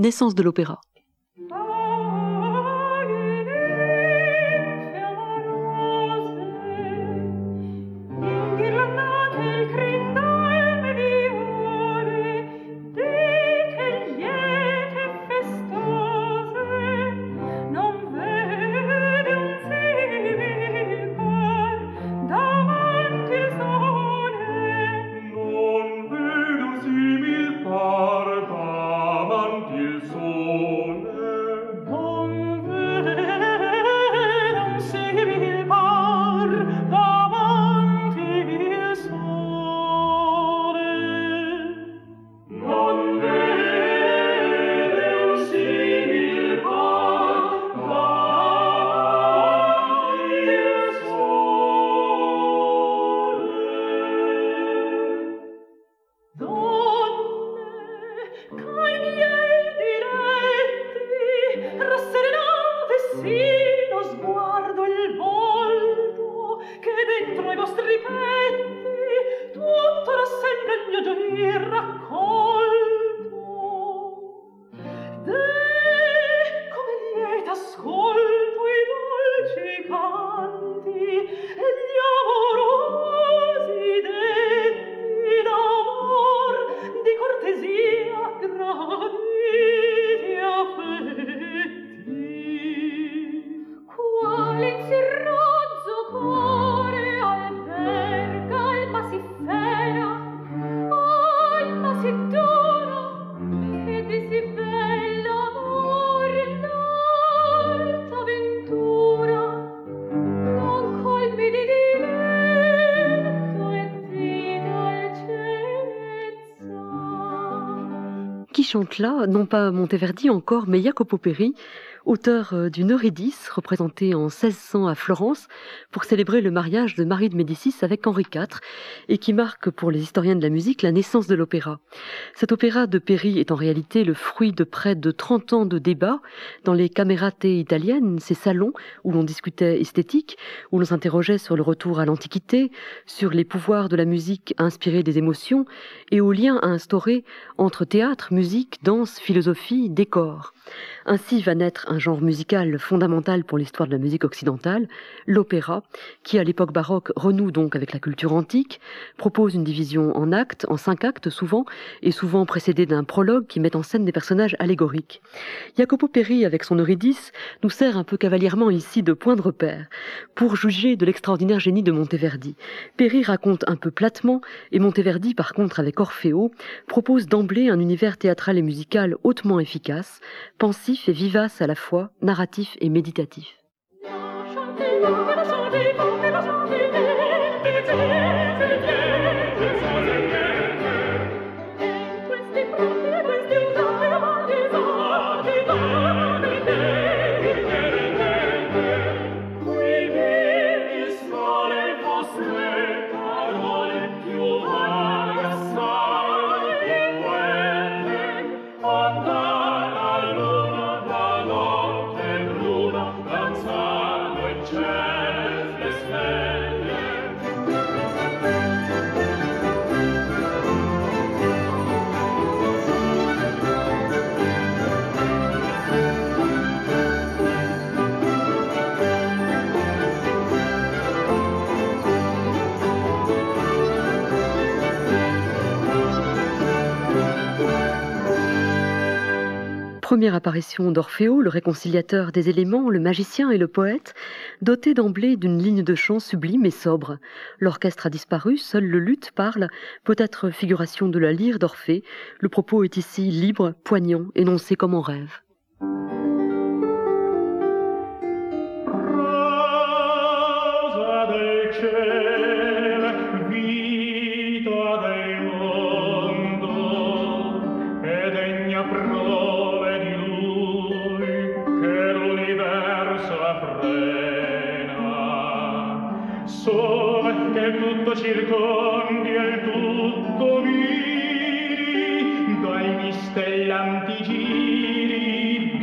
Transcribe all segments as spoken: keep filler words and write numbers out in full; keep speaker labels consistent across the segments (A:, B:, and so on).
A: naissance de l'opéra. Qui chante là, non pas Monteverdi encore, mais Jacopo Peri, auteur d'une Eurydice, représentée en seize cents à Florence, pour célébrer le mariage de Marie de Médicis avec Henri quatre, et qui marque pour les historiens de la musique la naissance de l'opéra. Cet opéra de Peri est en réalité le fruit de près de trente ans de débats dans les camerate italiennes, ces salons où l'on discutait esthétique, où l'on s'interrogeait sur le retour à l'Antiquité, sur les pouvoirs de la musique à inspirer des émotions, et aux liens à instaurer entre théâtre, musique, danse, philosophie, décor. Ainsi va naître un genre musical fondamental pour l'histoire de la musique occidentale, l'opéra, qui à l'époque baroque renoue donc avec la culture antique, propose une division en actes, en cinq actes souvent, et souvent précédée d'un prologue qui met en scène des personnages allégoriques. Jacopo Peri, avec son Eurydice, nous sert un peu cavalièrement ici de point de repère pour juger de l'extraordinaire génie de Monteverdi. Peri raconte un peu platement, et Monteverdi, par contre, avec Orfeo, propose d'emblée un univers théâtral et musical hautement efficace, pensif et vivace à la fois, narratif et méditatif. Première apparition d'Orfeo, le réconciliateur des éléments, le magicien et le poète, doté d'emblée d'une ligne de chant sublime et sobre. L'orchestre a disparu, seul le luth parle, peut-être figuration de la lyre d'Orphée. Le propos est ici libre, poignant, énoncé comme en rêve.
B: Circondi e tutto miri dai mistellanti giri,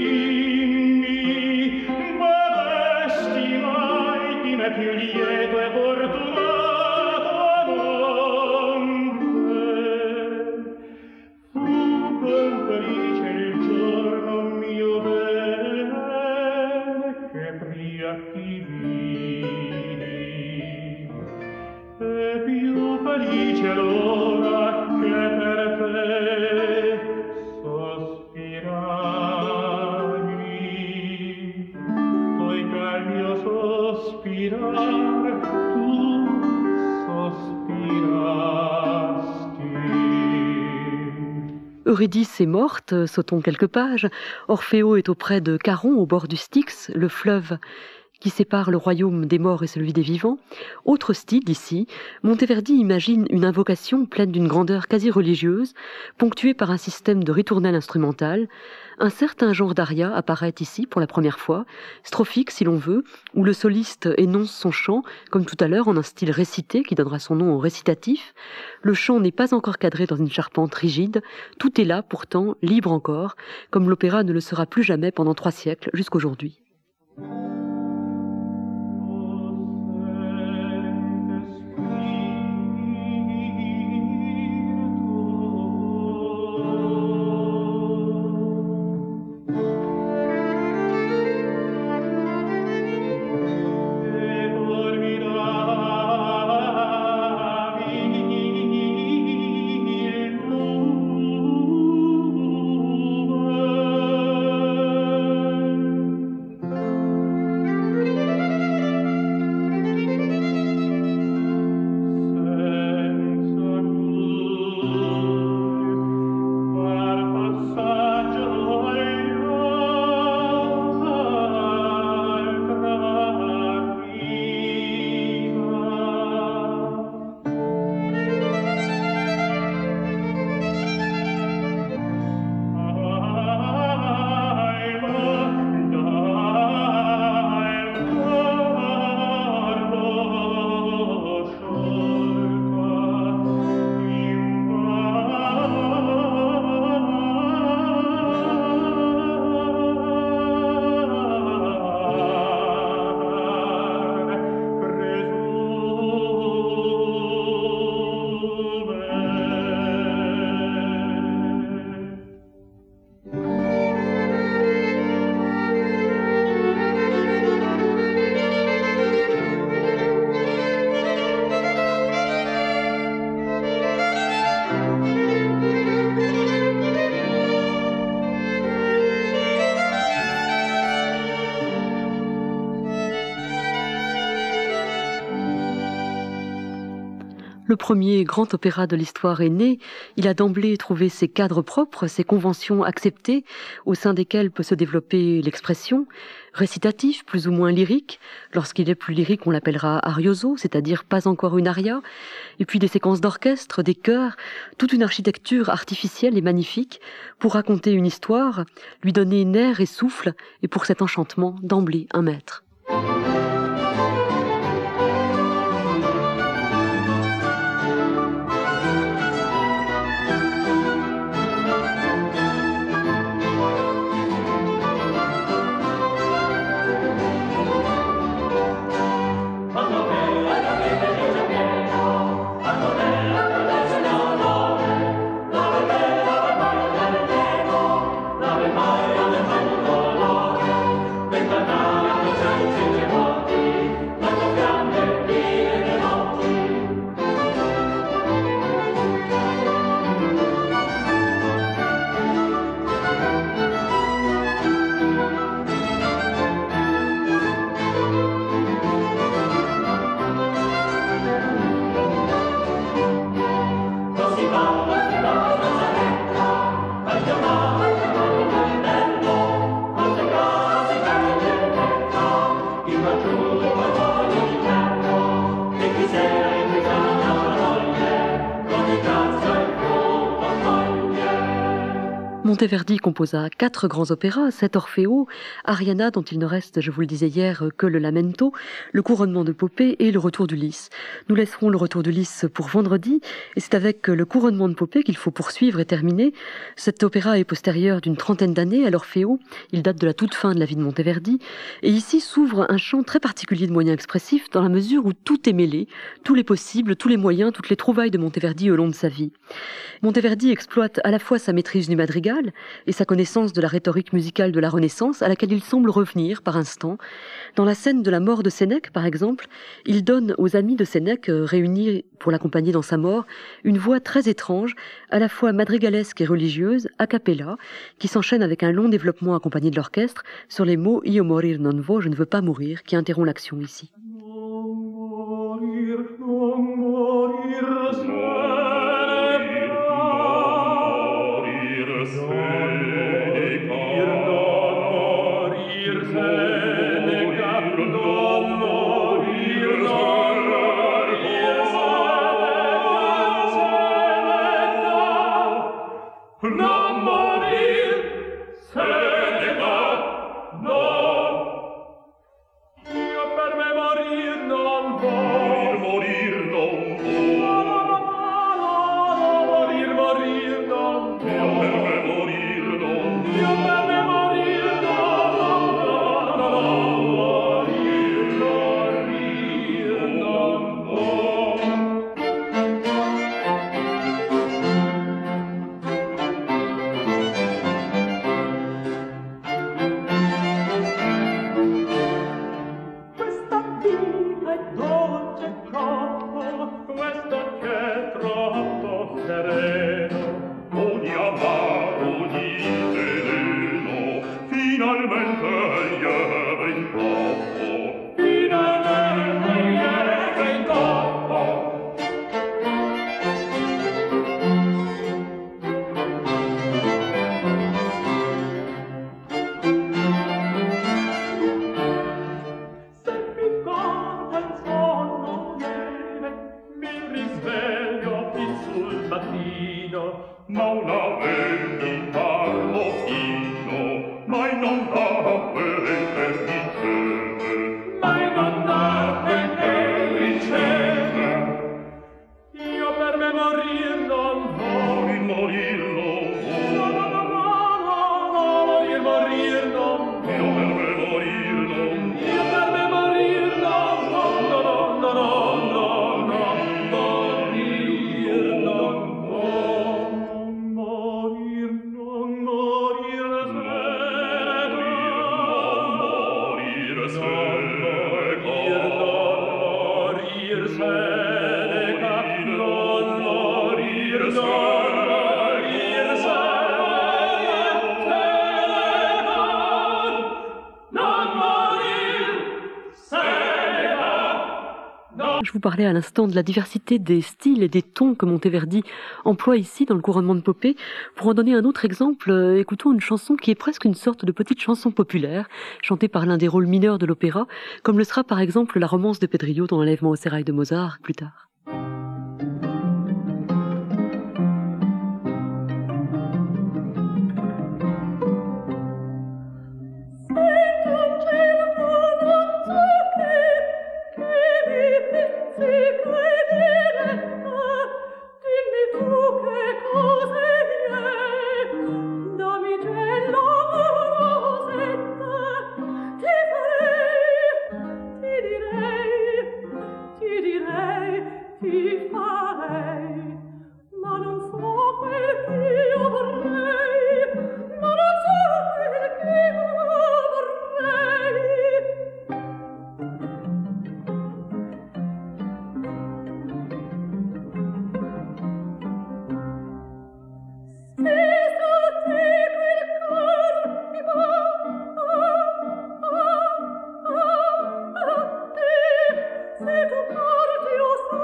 B: dimmi, vedesti mai di me più lieto e fortunato amante? Fu ben felice il giorno
A: Eurydice est morte, sautons quelques pages. Orfeo est auprès de Charon, au bord du Styx, le fleuve qui sépare le royaume des morts et celui des vivants. Autre style ici, Monteverdi imagine une invocation pleine d'une grandeur quasi religieuse, ponctuée par un système de ritournelle instrumental. Un certain genre d'aria apparaît ici pour la première fois, strophique si l'on veut, où le soliste énonce son chant, comme tout à l'heure, en un style récité qui donnera son nom au récitatif. Le chant n'est pas encore cadré dans une charpente rigide, tout est là pourtant, libre encore, comme l'opéra ne le sera plus jamais pendant trois siècles jusqu'aujourd'hui. Le premier grand opéra de l'histoire est né. Il a d'emblée trouvé ses cadres propres, ses conventions acceptées, au sein desquelles peut se développer l'expression, récitatif, plus ou moins lyrique. Lorsqu'il est plus lyrique, on l'appellera arioso, c'est-à-dire pas encore une aria. Et puis des séquences d'orchestre, des chœurs, toute une architecture artificielle et magnifique pour raconter une histoire, lui donner nerf et souffle, et pour cet enchantement, d'emblée, un maître. Monteverdi composa quatre grands opéras, sept Orfeo, Ariana dont il ne reste, je vous le disais hier, que le Lamento, le couronnement de Popée et le retour d'Ulysse. Nous laisserons le retour d'Ulysse pour vendredi, et c'est avec le couronnement de Popée qu'il faut poursuivre et terminer. Cet opéra est postérieur d'une trentaine d'années à l'Orfeo, il date de la toute fin de la vie de Monteverdi, et ici s'ouvre un champ très particulier de moyens expressifs dans la mesure où tout est mêlé, tous les possibles, tous les moyens, toutes les trouvailles de Monteverdi au long de sa vie. Monteverdi exploite à la fois sa maîtrise du madrigal et sa connaissance de la rhétorique musicale de la Renaissance à laquelle il semble revenir par instants. Dans la scène de la mort de Sénèque, par exemple, il donne aux amis de Sénèque, réunis pour l'accompagner dans sa mort, une voix très étrange, à la fois madrigalesque et religieuse, a cappella, qui s'enchaîne avec un long développement accompagné de l'orchestre sur les mots « Io morir non vo », je ne veux pas mourir, qui interrompt l'action ici. Non morir, non morir,
B: finalmente lieve in corpo, finalmente lieve in corpo. Se mi corpo in sonno lieve, mi risveglio qui sul mattino, ma una vendita lo fino, mai non dà quel che riceve, mai non dà quel che riceve. Io per me morir non voglio, morir non voglio, no, no, no, no, no, morir, morir non voglio, io per me morir non voglio, io per me morir non voglio, no, no, no, no, no, morir non voglio, morir non morir seneca, morir seneca, morir seneca, non morir seneca, morir seneca, non morir seneca.
A: Je vous parlais à l'instant de la diversité des styles et des tons que Monteverdi emploie ici dans le couronnement de Popée. Pour en donner un autre exemple, euh, écoutons une chanson qui est presque une sorte de petite chanson populaire, chantée par l'un des rôles mineurs de l'opéra, comme le sera par exemple la romance de Pedrillo dans l'enlèvement au sérail de Mozart plus tard.
C: Ti farei, ma non so quel che io vorrei, ma non so quel che io vorrei. Se sta te quel cor mi va, ah, ah, ah, ah, te, se tu porti o so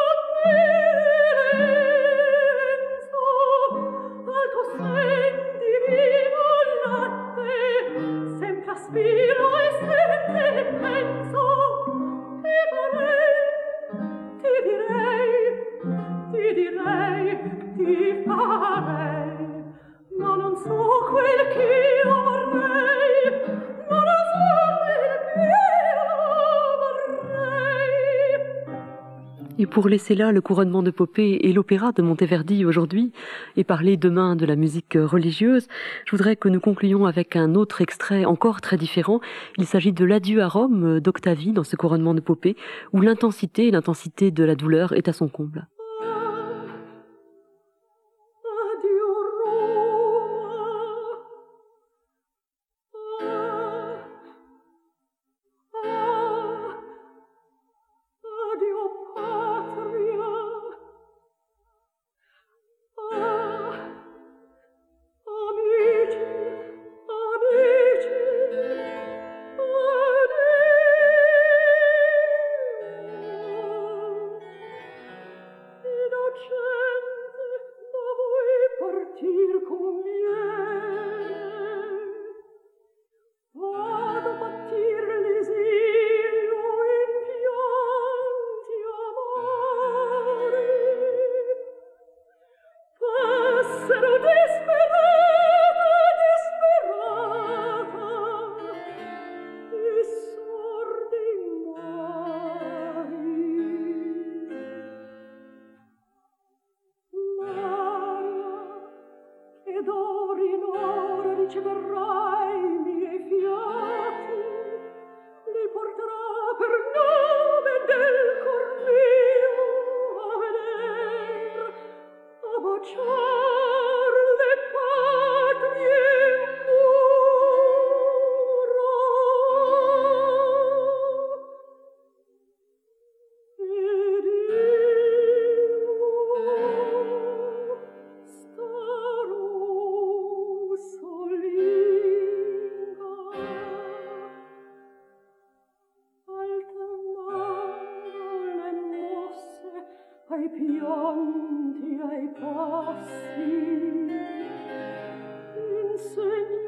C: Spiro e sempre penso, ti farei, ti direi, ti direi, ti farei, ma non so quel che io vorrei, ma non so quel che io vorrei.
A: Et pour laisser là le couronnement de Popée et l'opéra de Monteverdi aujourd'hui, et parler demain de la musique religieuse, je voudrais que nous concluions avec un autre extrait encore très différent. Il s'agit de l'Adieu à Rome d'Octavie dans ce couronnement de Popée, où l'intensité, l'intensité de la douleur est à son comble.
C: davanti ai passi insegna